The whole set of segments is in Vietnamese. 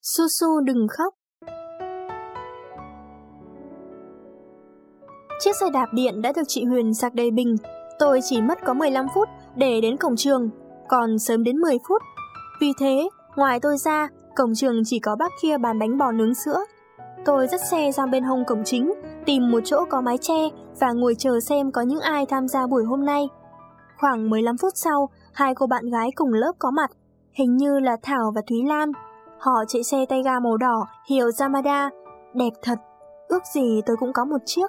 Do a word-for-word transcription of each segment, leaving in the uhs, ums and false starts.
Su Su đừng khóc. Chiếc xe đạp điện đã được chị Huyền sạc đầy bình. Tôi chỉ mất có mười lăm phút để đến cổng trường, còn sớm đến mười phút. Vì thế, ngoài tôi ra, cổng trường chỉ có bác kia bán bánh bò nướng sữa. Tôi dắt xe sang bên hông cổng chính, tìm một chỗ có mái che và ngồi chờ xem có những ai tham gia buổi hôm nay. Khoảng mười lăm phút sau, hai cô bạn gái cùng lớp có mặt, hình như là Thảo và Thúy Lan. Họ chạy xe tay ga màu đỏ hiệu Yamada, đẹp thật, ước gì tôi cũng có một chiếc.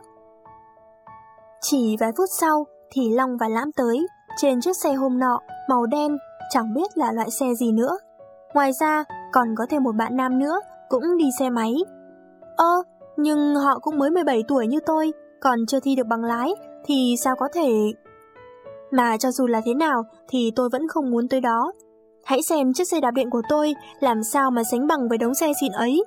Chỉ vài phút sau thì Long và Lãm tới, trên chiếc xe hôm nọ, màu đen, chẳng biết là loại xe gì nữa. Ngoài ra, còn có thêm một bạn nam nữa, cũng đi xe máy. Ơ, nhưng họ cũng mới mười bảy tuổi như tôi, còn chưa thi được bằng lái, thì sao có thể... Mà cho dù là thế nào, thì tôi vẫn không muốn tới đó. Hãy xem chiếc xe đạp điện của tôi, làm sao mà sánh bằng với đống xe xịn ấy.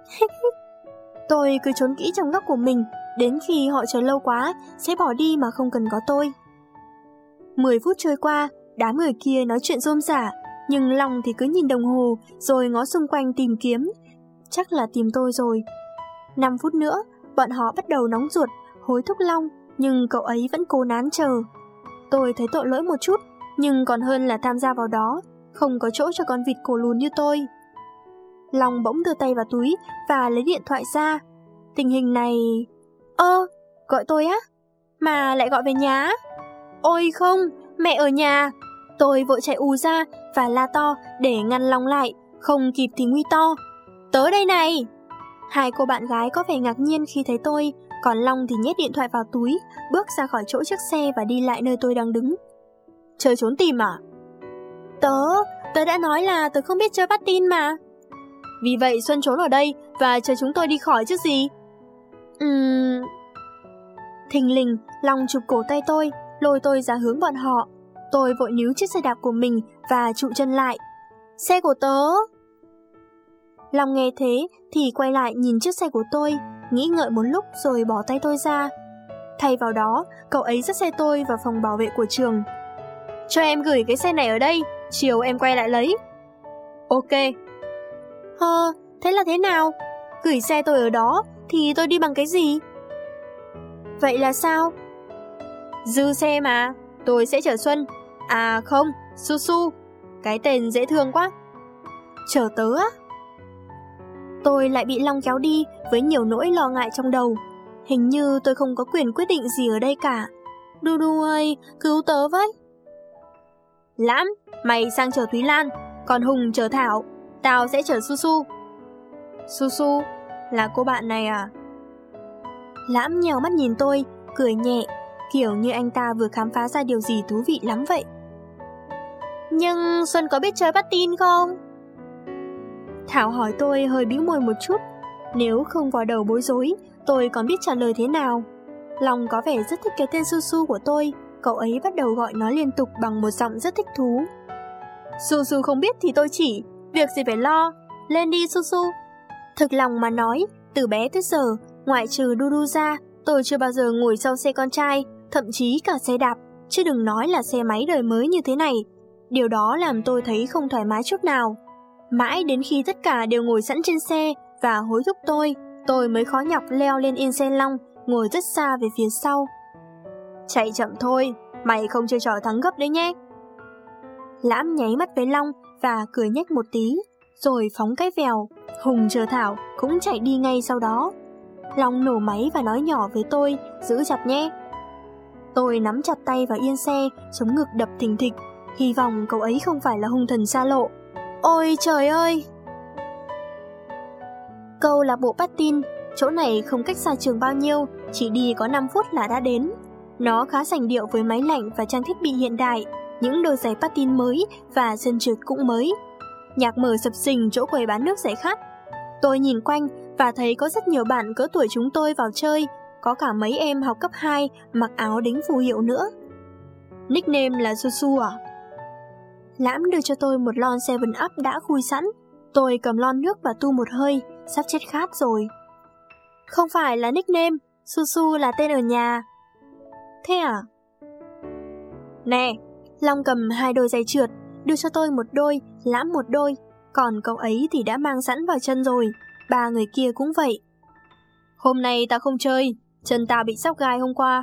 Tôi cứ trốn kỹ trong góc của mình, đến khi họ chờ lâu quá, sẽ bỏ đi mà không cần có tôi. Mười phút trôi qua, đám người kia nói chuyện rôm rả, nhưng Long thì cứ nhìn đồng hồ, rồi ngó xung quanh tìm kiếm. Chắc là tìm tôi rồi. Năm phút nữa, bọn họ bắt đầu nóng ruột, hối thúc Long, nhưng cậu ấy vẫn cố nán chờ. Tôi thấy tội lỗi một chút, nhưng còn hơn là tham gia vào đó, không có chỗ cho con vịt cổ lùn như tôi. Long bỗng đưa tay vào túi và lấy điện thoại ra. Tình hình này... Ơ, gọi tôi á? Mà lại gọi về nhà á? Ôi không, mẹ ở nhà. Tôi vội chạy ù ra và la to để ngăn Long lại, không kịp thì nguy to. Tới đây này! Hai cô bạn gái có vẻ ngạc nhiên khi thấy tôi, còn Long thì nhét điện thoại vào túi, bước ra khỏi chỗ chiếc xe và đi lại nơi tôi đang đứng. Chơi trốn tìm à? Tớ, tớ đã nói là tớ không biết chơi bắt tin mà. Vì vậy Xuân trốn ở đây và chờ chúng tôi đi khỏi chứ gì? Ừm... Thình lình, Long chụp cổ tay tôi, lôi tôi ra hướng bọn họ. Tôi vội níu chiếc xe đạp của mình và trụ chân lại. Xe của tớ! Long nghe thế thì quay lại nhìn chiếc xe của tôi, nghĩ ngợi một lúc rồi bỏ tay tôi ra. Thay vào đó, cậu ấy dắt xe tôi vào phòng bảo vệ của trường. Cho em gửi cái xe này ở đây, chiều em quay lại lấy. Ok. Hơ, thế là thế nào? Gửi xe tôi ở đó thì tôi đi bằng cái gì? Vậy là sao? Dư xe mà, tôi sẽ chở Xuân. À không, Su Su. Cái tên dễ thương quá. Chở tớ á? Tôi lại bị Long kéo đi với nhiều nỗi lo ngại trong đầu. Hình như tôi không có quyền quyết định gì ở đây cả. Đu đu ơi, cứu tớ với. Lãm, mày sang chở Thúy Lan, còn Hùng chở Thảo. Tao sẽ chở Su Su. Su Su, là cô bạn này à? Lãm nhèo mắt nhìn tôi, cười nhẹ, kiểu như anh ta vừa khám phá ra điều gì thú vị lắm vậy. Nhưng Xuân có biết chơi bắt tin không? Thảo hỏi tôi hơi bĩu môi một chút. Nếu không vào đầu bối rối, tôi còn biết trả lời thế nào. Long có vẻ rất thích cái tên Su Su của tôi. Cậu ấy bắt đầu gọi nó liên tục bằng một giọng rất thích thú. Su Su không biết thì tôi chỉ, việc gì phải lo. Lên đi Su Su. Thực lòng mà nói, từ bé tới giờ, ngoại trừ đu đu ra, tôi chưa bao giờ ngồi sau xe con trai, thậm chí cả xe đạp, chứ đừng nói là xe máy đời mới như thế này. Điều đó làm tôi thấy không thoải mái chút nào. Mãi đến khi tất cả đều ngồi sẵn trên xe và hối thúc tôi, tôi mới khó nhọc leo lên yên xe Long, ngồi rất xa về phía sau. Chạy chậm thôi, mày không chơi trò thắng gấp đấy nhé. Lãm nháy mắt với Long và cười nhếch một tí, rồi phóng cái vèo. Hùng chờ Thảo cũng chạy đi ngay sau đó. Long nổ máy và nói nhỏ với tôi, giữ chặt nhé. Tôi nắm chặt tay vào yên xe, sống ngực đập thình thịch, hy vọng cậu ấy không phải là hung thần xa lộ. Ôi trời ơi! Câu lạc bộ patin, chỗ này không cách xa trường bao nhiêu, chỉ đi có năm phút là đã đến. Nó khá sành điệu với máy lạnh và trang thiết bị hiện đại, những đôi giày patin mới và sân trượt cũng mới. Nhạc mở sập sình chỗ quầy bán nước giải khát. Tôi nhìn quanh và thấy có rất nhiều bạn cỡ tuổi chúng tôi vào chơi, có cả mấy em học cấp hai mặc áo đính phù hiệu nữa. Nickname là Su Su à? Lãm đưa cho tôi một lon seven up đã khui sẵn. Tôi cầm lon nước và tu một hơi, sắp chết khát rồi. Không phải là nickname, Su Su là tên ở nhà. Thế à? Nè, Long cầm hai đôi giày trượt, đưa cho tôi một đôi, Lãm một đôi. còn cậu ấy thì đã mang sẵn vào chân rồi, ba người kia cũng vậy. Hôm nay tao không chơi, chân tao bị sóc gai hôm qua.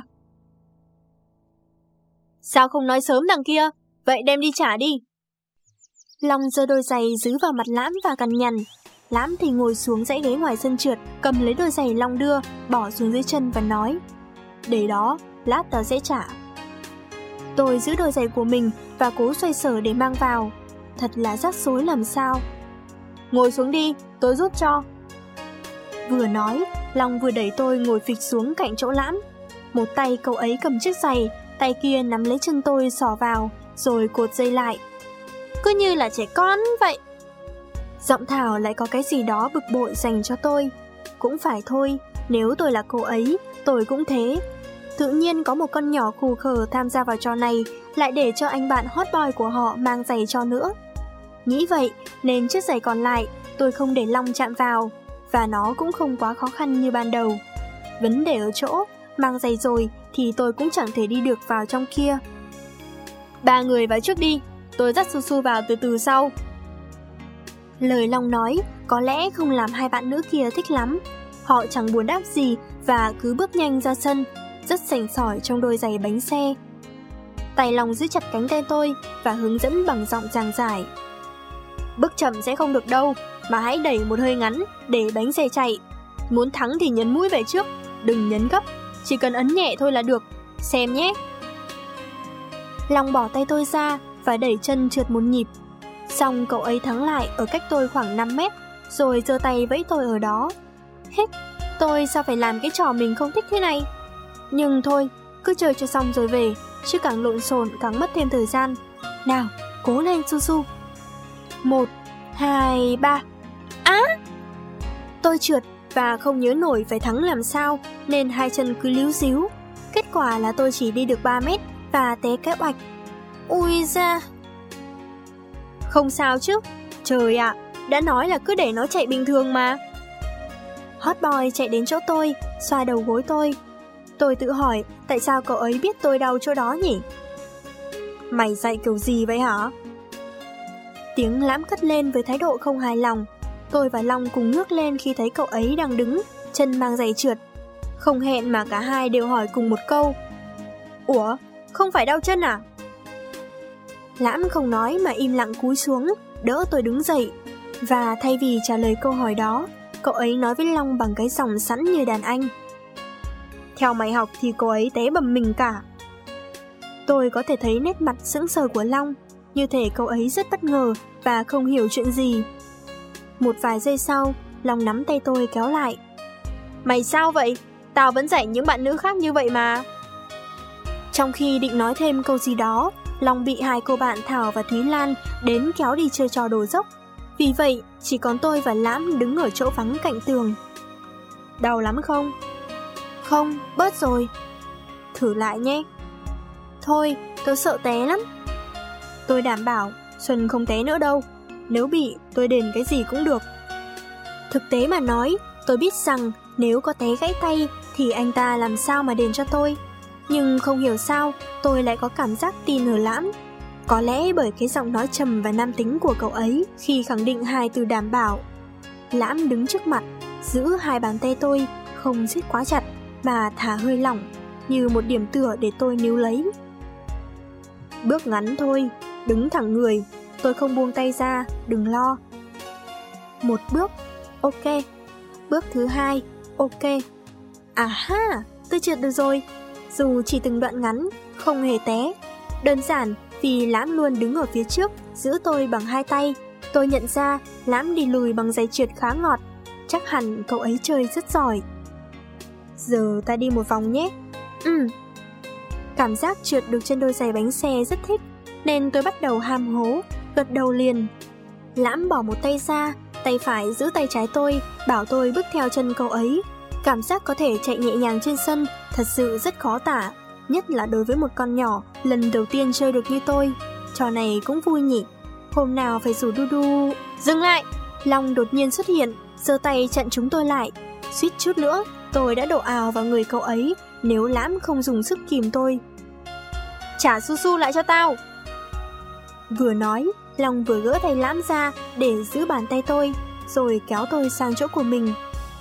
Sao không nói sớm đằng kia, vậy đem đi trả đi. Long giơ đôi giày giữ vào mặt Lãm và cằn nhằn. Lãm thì ngồi xuống dãy ghế ngoài sân trượt, cầm lấy đôi giày Long đưa, bỏ xuống dưới chân và nói: để đó, lát tao sẽ trả. Tôi giữ đôi giày của mình và cố xoay sở để mang vào. Thật là rắc rối làm sao. Ngồi xuống đi, tôi giúp cho. Vừa nói, Long vừa đẩy tôi ngồi phịch xuống cạnh chỗ Lãm. Một tay cậu ấy cầm chiếc giày, tay kia nắm lấy chân tôi xỏ vào, rồi cột dây lại. Cứ như là trẻ con vậy. Giọng Thảo lại có cái gì đó bực bội dành cho tôi. Cũng phải thôi, nếu tôi là cô ấy, tôi cũng thế. Tự nhiên có một con nhỏ khù khờ tham gia vào trò này, lại để cho anh bạn hot boy của họ mang giày cho nữa. Nghĩ vậy nên chiếc giày còn lại tôi không để Long chạm vào, và nó cũng không quá khó khăn như ban đầu. Vấn đề ở chỗ, mang giày rồi thì tôi cũng chẳng thể đi được vào trong kia. Ba người vào trước đi, tôi dắt Su Su vào từ từ sau. Lời Long nói có lẽ không làm hai bạn nữ kia thích lắm. Họ chẳng buồn đáp gì và cứ bước nhanh ra sân, rất sành sỏi trong đôi giày bánh xe. Tay Long giữ chặt cánh tay tôi và hướng dẫn bằng giọng giảng giải. Bước chậm sẽ không được đâu, mà hãy đẩy một hơi ngắn để bánh xe chạy. Muốn thắng thì nhấn mũi về trước, đừng nhấn gấp, chỉ cần ấn nhẹ thôi là được. Xem nhé. Long bỏ tay tôi ra và đẩy chân trượt một nhịp. Xong cậu ấy thắng lại ở cách tôi khoảng năm mét, rồi giơ tay vẫy tôi ở đó. Hết, tôi sao phải làm cái trò mình không thích thế này? Nhưng thôi, cứ chơi cho xong rồi về, chứ càng lộn xộn càng mất thêm thời gian. Nào, cố lên Su Su. Một, hai, ba. Á! Tôi trượt và không nhớ nổi phải thắng làm sao, nên hai chân cứ líu díu. Kết quả là tôi chỉ đi được ba mét và té cái oạch. Ui da! Không sao chứ, trời ạ, đã nói là cứ để nó chạy bình thường mà. Hot boy chạy đến chỗ tôi, xoa đầu gối tôi. Tôi tự hỏi tại sao cậu ấy biết tôi đau chỗ đó nhỉ? Mày dạy kiểu gì vậy hả? Tiếng Lãm cất lên với thái độ không hài lòng. Tôi và Long cùng ngước lên khi thấy cậu ấy đang đứng, chân mang giày trượt. Không hẹn mà cả hai đều hỏi cùng một câu. Ủa, không phải đau chân à? Lãm không nói mà im lặng cúi xuống, đỡ tôi đứng dậy. Và thay vì trả lời câu hỏi đó, cậu ấy nói với Long bằng cái giọng sẵn như đàn anh. Theo mày học thì cô ấy té bầm mình cả. Tôi có thể thấy nét mặt sững sờ của Long, như thể cậu ấy rất bất ngờ và không hiểu chuyện gì. Một vài giây sau, Long nắm tay tôi kéo lại. Mày sao vậy? Tao vẫn dạy những bạn nữ khác như vậy mà. Trong khi định nói thêm câu gì đó, Long bị hai cô bạn Thảo và Thúy Lan đến kéo đi chơi trò đổ dốc. Vì vậy, chỉ còn tôi và Lãm đứng ở chỗ vắng cạnh tường. Đau lắm không? Không, bớt rồi. Thử lại nhé. Thôi, tôi sợ té lắm. Tôi đảm bảo Xuân không té nữa đâu. Nếu bị, tôi đền cái gì cũng được. Thực tế mà nói, tôi biết rằng nếu có té gãy tay thì anh ta làm sao mà đền cho tôi. Nhưng không hiểu sao tôi lại có cảm giác tin ở Lãm. Có lẽ bởi cái giọng nói trầm và nam tính của cậu ấy khi khẳng định hai từ đảm bảo. Lãm đứng trước mặt, giữ hai bàn tay tôi, không siết quá chặt mà thả hơi lỏng, như một điểm tựa để tôi níu lấy. Bước ngắn thôi, đứng thẳng người, tôi không buông tay ra, đừng lo. Một bước, ok. Bước thứ hai, ok. À ha, tôi trượt được rồi. Dù chỉ từng đoạn ngắn, không hề té. Đơn giản vì Lãm luôn đứng ở phía trước, giữ tôi bằng hai tay. Tôi nhận ra Lãm đi lùi bằng giày trượt khá ngọt. Chắc hẳn cậu ấy chơi rất giỏi. Giờ ta đi một vòng nhé. Ừ. Cảm giác trượt được trên đôi giày bánh xe rất thích, nên tôi bắt đầu ham hố, gật đầu liền. Lãm bỏ một tay ra, tay phải giữ tay trái tôi, bảo tôi bước theo chân cậu ấy. Cảm giác có thể chạy nhẹ nhàng trên sân thật sự rất khó tả, nhất là đối với một con nhỏ lần đầu tiên chơi được như tôi. Trò này cũng vui nhỉ. Hôm nào phải rủ Dudu. Dừng lại! Long đột nhiên xuất hiện, giơ tay chặn chúng tôi lại. Suýt chút nữa tôi đã đổ ào vào người cậu ấy nếu Lãm không dùng sức kìm tôi. Trả Su Su lại cho tao! Vừa nói, Long vừa gỡ tay Lãm ra để giữ bàn tay tôi, rồi kéo tôi sang chỗ của mình.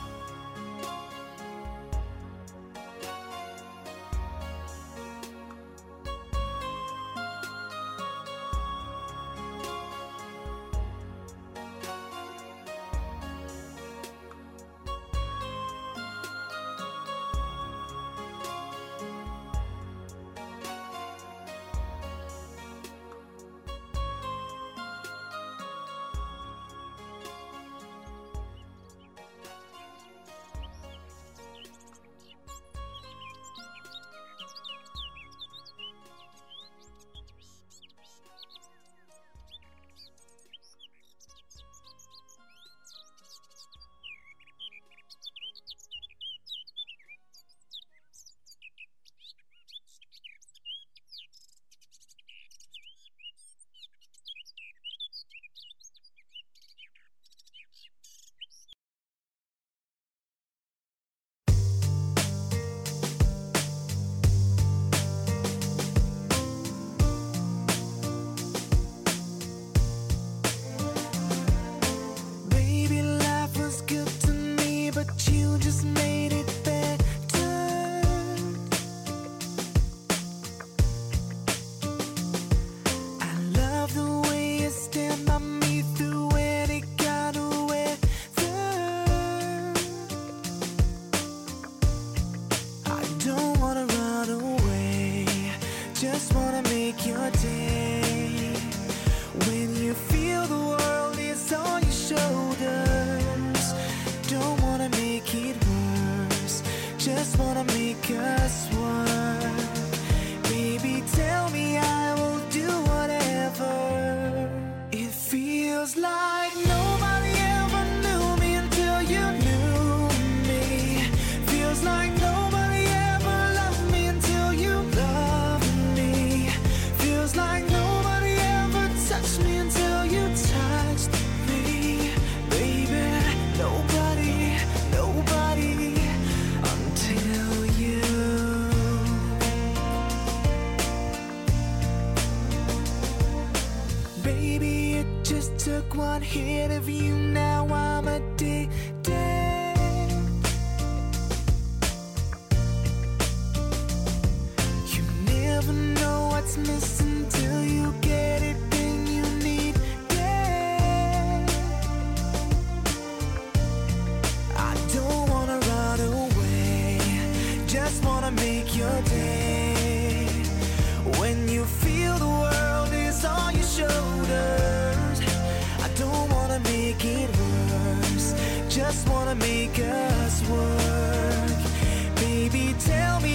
One hit of you, now I'm addicted. You never know what's missing till you get it, then you need it. I don't wanna run away, just wanna make your day. When you feel the world is on your shoulders, don't wanna make it worse, just wanna make us work. Baby, tell me